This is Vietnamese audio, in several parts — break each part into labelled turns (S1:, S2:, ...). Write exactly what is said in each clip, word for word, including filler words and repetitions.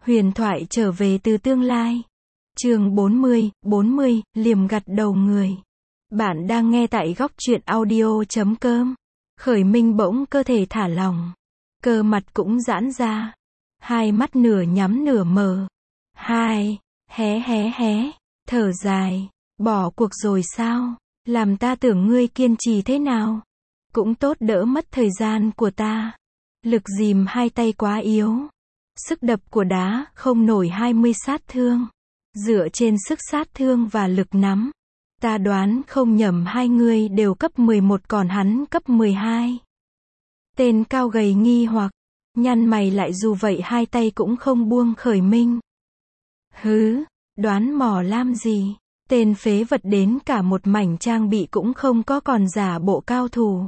S1: Huyền thoại trở về từ tương lai. Chương bốn mươi, bốn mươi, liềm gặt đầu người. Bạn đang nghe tại góc truyện audio chấm com. Khởi Minh bỗng cơ thể thả lỏng. Cơ mặt cũng giãn ra. Hai mắt nửa nhắm nửa mở. Hai, hé hé hé, thở dài. Bỏ cuộc rồi sao? Làm ta tưởng ngươi kiên trì thế nào? Cũng tốt đỡ mất thời gian của ta. Lực dìm hai tay quá yếu. Sức đập của đá không nổi hai mươi sát thương. Dựa trên sức sát thương và lực nắm, ta đoán không nhầm hai người đều cấp mười một còn hắn cấp mười hai. Tên cao gầy nghi hoặc, nhăn mày lại dù vậy hai tay cũng không buông Khởi Minh. Hứ, đoán mò làm gì? Tên phế vật đến cả một mảnh trang bị cũng không có còn giả bộ cao thủ.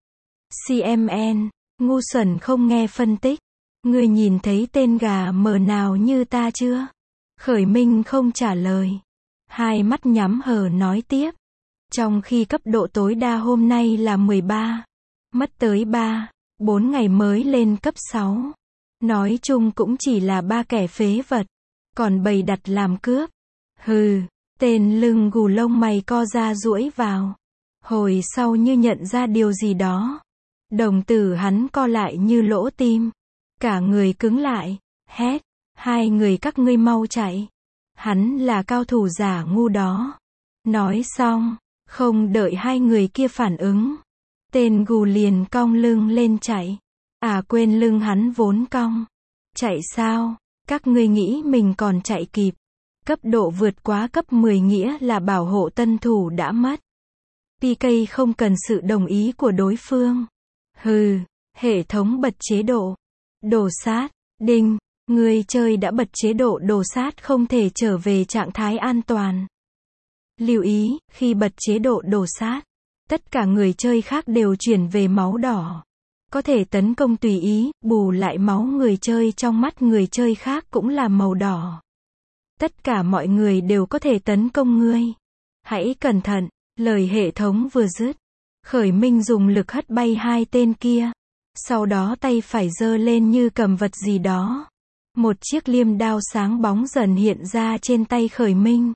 S1: xê em en, ngu xuẩn không nghe phân tích. Ngươi nhìn thấy tên gà mờ nào như ta chưa? Khởi Minh không trả lời. Hai mắt nhắm hờ nói tiếp. Trong khi cấp độ tối đa hôm nay là mười ba. Mất tới ba, bốn ngày mới lên cấp sáu. Nói chung cũng chỉ là ba kẻ phế vật. Còn bầy đặt làm cướp. Hừ, tên lưng gù lông mày co ra duỗi vào. Hồi sau như nhận ra điều gì đó. Đồng tử hắn co lại như lỗ tim. Cả người cứng lại, hét, hai người các ngươi mau chạy. Hắn là cao thủ giả ngu đó. Nói xong, không đợi hai người kia phản ứng. Tên gù liền cong lưng lên chạy. À quên lưng hắn vốn cong. Chạy sao? Các ngươi nghĩ mình còn chạy kịp. Cấp độ vượt quá cấp mười nghĩa là bảo hộ tân thủ đã mất. pê ca không cần sự đồng ý của đối phương. Hừ, hệ thống bật chế độ. Đồ sát, đinh, người chơi đã bật chế độ đồ sát không thể trở về trạng thái an toàn. Lưu ý, khi bật chế độ đồ sát, tất cả người chơi khác đều chuyển về máu đỏ. Có thể tấn công tùy ý, bù lại máu người chơi trong mắt người chơi khác cũng là màu đỏ. Tất cả mọi người đều có thể tấn công ngươi. Hãy cẩn thận, lời hệ thống vừa dứt. Khởi Minh dùng lực hất bay hai tên kia. Sau đó tay phải giơ lên như cầm vật gì đó. Một chiếc liêm đao sáng bóng dần hiện ra trên tay Khởi Minh.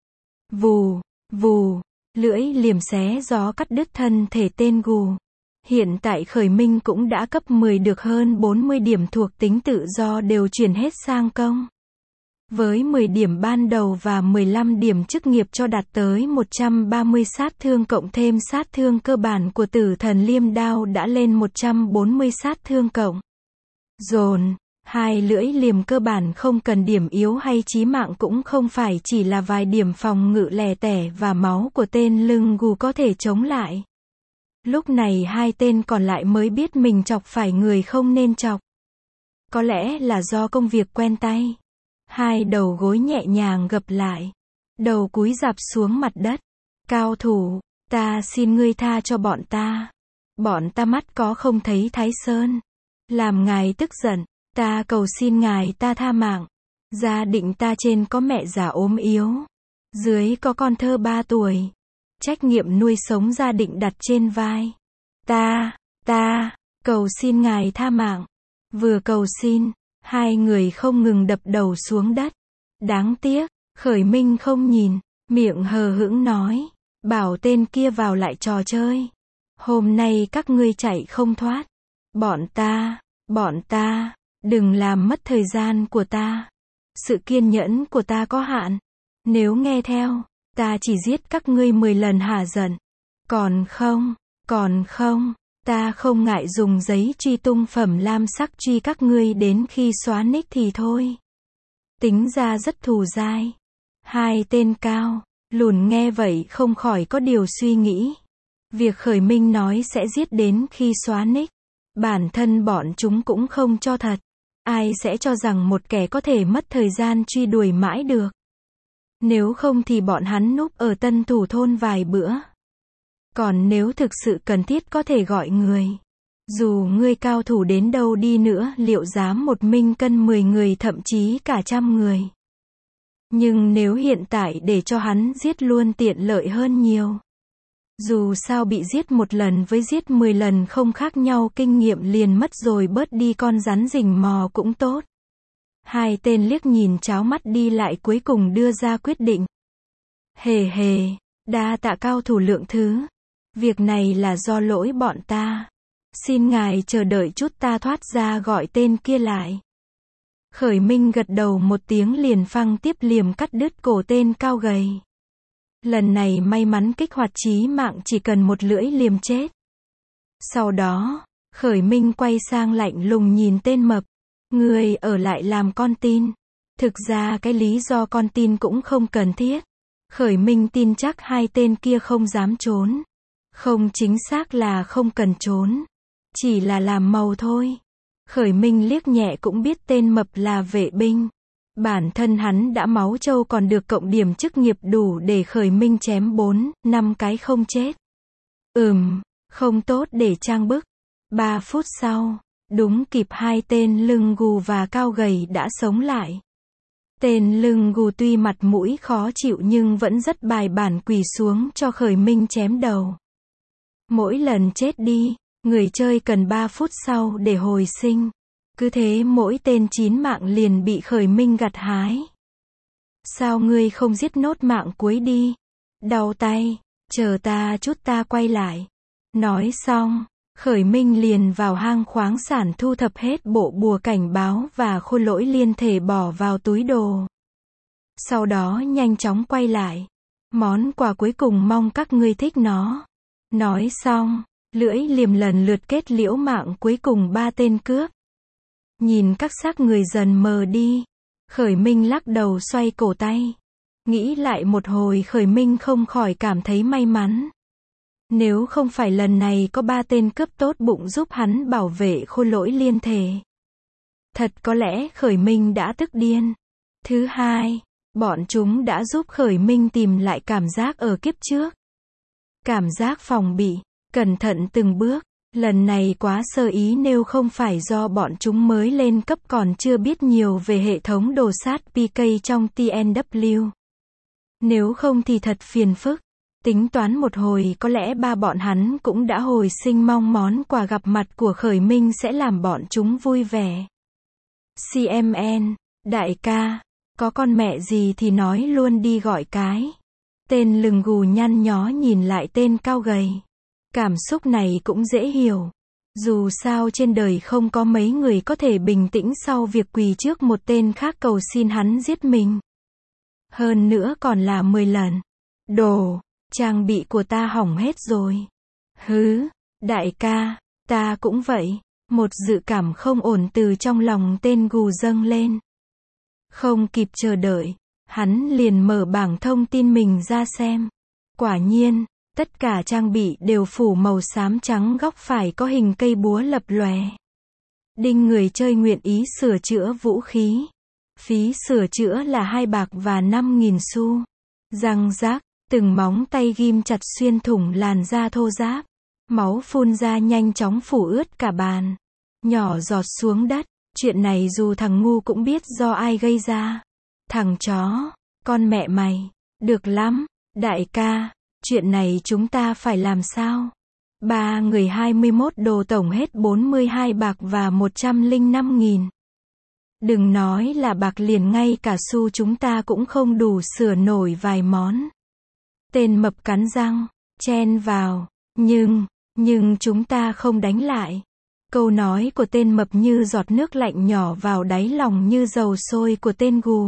S1: Vù, vù, lưỡi liềm xé gió cắt đứt thân thể tên gù. Hiện tại Khởi Minh cũng đã cấp mười được hơn bốn mươi điểm thuộc tính tự do đều chuyển hết sang công. Với mười điểm ban đầu và mười lăm điểm chức nghiệp cho đạt tới một trăm ba mươi sát thương cộng thêm sát thương cơ bản của tử thần liêm đao đã lên một trăm bốn mươi sát thương cộng. Dồn, hai lưỡi liềm cơ bản không cần điểm yếu hay chí mạng cũng không phải chỉ là vài điểm phòng ngự lẻ tẻ và máu của tên lưng gù có thể chống lại. Lúc này hai tên còn lại mới biết mình chọc phải người không nên chọc. Có lẽ là do công việc quen tay. Hai đầu gối nhẹ nhàng gập lại. Đầu cúi rạp xuống mặt đất. Cao thủ, ta xin ngươi tha cho bọn ta. Bọn ta mắt có không thấy Thái Sơn. Làm ngài tức giận, ta cầu xin ngài ta tha mạng. Gia định ta trên có mẹ già ốm yếu. Dưới có con thơ ba tuổi. Trách nhiệm nuôi sống gia định đặt trên vai. Ta, ta, cầu xin ngài tha mạng. Vừa cầu xin, hai người không ngừng đập đầu xuống đất. Đáng tiếc, Khởi Minh không nhìn, miệng hờ hững nói, bảo tên kia vào lại trò chơi. Hôm nay các ngươi chạy không thoát. Bọn ta, bọn ta, đừng làm mất thời gian của ta. Sự kiên nhẫn của ta có hạn. Nếu nghe theo, ta chỉ giết các ngươi mười lần hả giận. Còn không, còn không. Ta không ngại dùng giấy truy tung phẩm lam sắc truy các ngươi đến khi xóa nick thì thôi. Tính ra rất thù dai. Hai tên cao, lùn nghe vậy không khỏi có điều suy nghĩ. Việc Khởi Minh nói sẽ giết đến khi xóa nick. Bản thân bọn chúng cũng không cho thật. Ai sẽ cho rằng một kẻ có thể mất thời gian truy đuổi mãi được. Nếu không thì bọn hắn núp ở tân thủ thôn vài bữa. Còn nếu thực sự cần thiết có thể gọi người. Dù ngươi cao thủ đến đâu đi nữa liệu dám một mình cân mười người thậm chí cả trăm người. Nhưng nếu hiện tại để cho hắn giết luôn tiện lợi hơn nhiều. Dù sao bị giết một lần với giết mười lần không khác nhau kinh nghiệm liền mất rồi bớt đi con rắn rình mò cũng tốt. Hai tên liếc nhìn cháo mắt đi lại cuối cùng đưa ra quyết định. Hề hề, đa tạ cao thủ lượng thứ. Việc này là do lỗi bọn ta. Xin ngài chờ đợi chút, ta thoát ra gọi tên kia lại. Khởi Minh gật đầu một tiếng liền phăng tiếp liềm cắt đứt cổ tên cao gầy. Lần này may mắn kích hoạt chí mạng, chỉ cần một lưỡi liềm chết. Sau đó, Khởi Minh quay sang lạnh lùng nhìn tên mập. Ngươi ở lại làm con tin. Thực ra cái lý do con tin cũng không cần thiết. Khởi Minh tin chắc hai tên kia không dám trốn. Không, chính xác là không cần trốn. Chỉ là làm màu thôi. Khởi Minh liếc nhẹ cũng biết tên mập là vệ binh. Bản thân hắn đã máu trâu còn được cộng điểm chức nghiệp đủ để Khởi Minh chém bốn, năm cái không chết. Ừm, không tốt để trang bức. Ba phút sau, đúng kịp hai tên lưng gù và cao gầy đã sống lại. Tên lưng gù tuy mặt mũi khó chịu nhưng vẫn rất bài bản quỳ xuống cho Khởi Minh chém đầu. Mỗi lần chết đi, người chơi cần ba phút sau để hồi sinh. Cứ thế mỗi tên chín mạng liền bị Khởi Minh gặt hái. Sao ngươi không giết nốt mạng cuối đi? Đau tay, chờ ta chút, ta quay lại. Nói xong, Khởi Minh liền vào hang khoáng sản thu thập hết bộ bùa cảnh báo và khôi lỗi liên thể bỏ vào túi đồ. Sau đó nhanh chóng quay lại. Món quà cuối cùng mong các ngươi thích nó. Nói xong, lưỡi liềm lần lượt kết liễu mạng cuối cùng ba tên cướp. Nhìn các xác người dần mờ đi, Khởi Minh lắc đầu xoay cổ tay. Nghĩ lại một hồi, Khởi Minh không khỏi cảm thấy may mắn. Nếu không phải lần này có ba tên cướp tốt bụng giúp hắn bảo vệ khôi lỗi liên thể, thật có lẽ Khởi Minh đã tức điên. Thứ hai, bọn chúng đã giúp Khởi Minh tìm lại cảm giác ở kiếp trước. Cảm giác phòng bị, cẩn thận từng bước. Lần này quá sơ ý, nếu không phải do bọn chúng mới lên cấp còn chưa biết nhiều về hệ thống đồ sát pê ca trong tê en vê. Nếu không thì thật phiền phức. Tính toán một hồi có lẽ ba bọn hắn cũng đã hồi sinh, mong món quà gặp mặt của Khởi Minh sẽ làm bọn chúng vui vẻ. xê em en, đại ca, có con mẹ gì thì nói luôn đi gọi cái. Tên lừng gù nhăn nhó nhìn lại tên cao gầy. Cảm xúc này cũng dễ hiểu. Dù sao trên đời không có mấy người có thể bình tĩnh sau việc quỳ trước một tên khác cầu xin hắn giết mình. Hơn nữa còn là mười lần. Đồ, trang bị của ta hỏng hết rồi. Hứ, đại ca, ta cũng vậy. Một dự cảm không ổn từ trong lòng tên gù dâng lên. Không kịp chờ đợi, hắn liền mở bảng thông tin mình ra xem. Quả nhiên, tất cả trang bị đều phủ màu xám trắng, góc phải có hình cây búa lập lòe. Đinh, người chơi nguyện ý sửa chữa vũ khí. Phí sửa chữa là hai bạc và năm nghìn xu. Răng rác, từng móng tay ghim chặt xuyên thủng làn da thô ráp. Máu phun ra nhanh chóng phủ ướt cả bàn. Nhỏ giọt xuống đất. Chuyện này dù thằng ngu cũng biết do ai gây ra. Thằng chó, con mẹ mày. Được lắm, đại ca. Chuyện này chúng ta phải làm sao? Ba người hai mươi mốt đồ, tổng hết bốn mươi hai bạc và một trăm lẻ năm nghìn. Đừng nói là bạc, liền ngay cả xu chúng ta cũng không đủ sửa nổi vài món. Tên mập cắn răng, chen vào. Nhưng, nhưng chúng ta không đánh lại. Câu nói của tên mập như giọt nước lạnh nhỏ vào đáy lòng như dầu sôi của tên gù.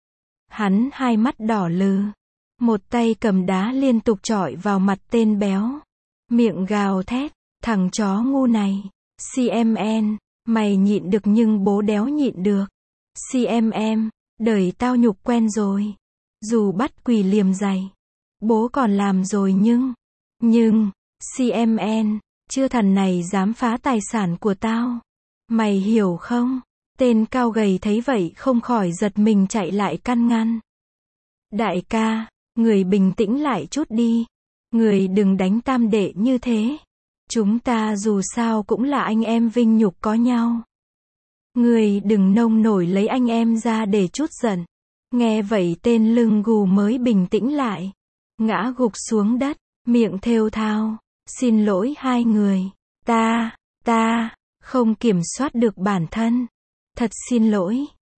S1: Hắn hai mắt đỏ lừ. Một tay cầm đá liên tục chọi vào mặt tên béo. Miệng gào thét, thằng chó ngu này. xê em en, mày nhịn được nhưng bố đéo nhịn được. xê em em, đời tao nhục quen rồi. Dù bắt quỳ liềm giày, bố còn làm rồi nhưng, nhưng, xê em en, chưa thằng này dám phá tài sản của tao. Mày hiểu không? Tên cao gầy thấy vậy không khỏi giật mình chạy lại can ngăn. Đại ca, người bình tĩnh lại chút đi. Người đừng đánh tam đệ như thế. Chúng ta dù sao cũng là anh em vinh nhục có nhau. Người đừng nông nổi lấy anh em ra để chút giận. Nghe vậy tên lưng gù mới bình tĩnh lại. Ngã gục xuống đất, miệng thều thào. Xin lỗi hai người. Ta, ta, không kiểm soát được bản thân. Thật xin lỗi.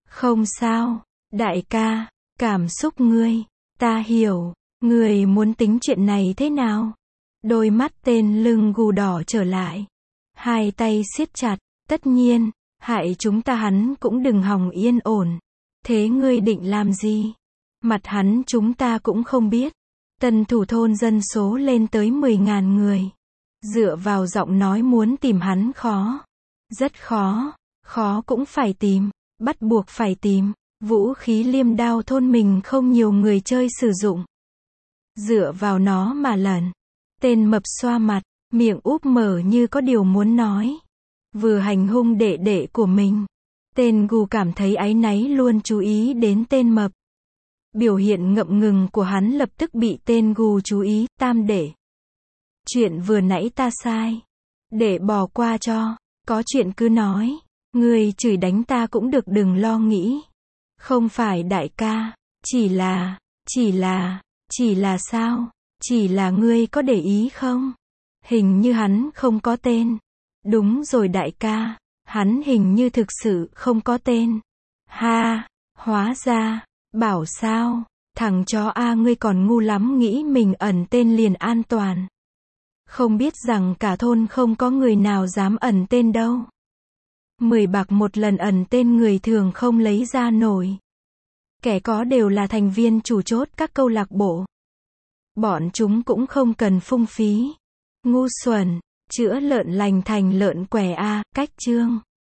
S1: Không sao, đại ca, cảm xúc ngươi, ta hiểu, ngươi muốn tính chuyện này thế nào? Đôi mắt tên lưng gù đỏ trở lại. Hai tay siết chặt, tất nhiên, hại chúng ta hắn cũng đừng hòng yên ổn. Thế ngươi định làm gì? Mặt hắn chúng ta cũng không biết. Tân thủ thôn dân số lên tới mười ngàn người. Dựa vào giọng nói muốn tìm hắn khó. Rất khó, khó cũng phải tìm, bắt buộc phải tìm. Vũ khí liêm đao thôn mình không nhiều người chơi sử dụng. Dựa vào nó mà lần. Tên mập xoa mặt, miệng úp mở như có điều muốn nói. Vừa hành hung đệ đệ của mình. Tên gù cảm thấy áy náy luôn chú ý đến tên mập. Biểu hiện ngậm ngừng của hắn lập tức bị tên gù chú ý, tam đệ. Chuyện vừa nãy ta sai. Để bỏ qua cho, có chuyện cứ nói. Người chửi đánh ta cũng được đừng lo nghĩ. Không phải đại ca, chỉ là, chỉ là, chỉ là sao? Chỉ là ngươi có để ý không? Hình như hắn không có tên. Đúng rồi đại ca, hắn hình như thực sự không có tên. Ha, hóa ra, bảo sao, thằng chó A ngươi còn ngu lắm nghĩ mình ẩn tên liền an toàn. Không biết rằng cả thôn không có người nào dám ẩn tên đâu. Mười bạc một lần ẩn tên người thường không lấy ra nổi. Kẻ có đều là thành viên chủ chốt các câu lạc bộ. Bọn chúng cũng không cần phung phí. Ngu xuẩn, chữa lợn lành thành lợn què a, cách chương.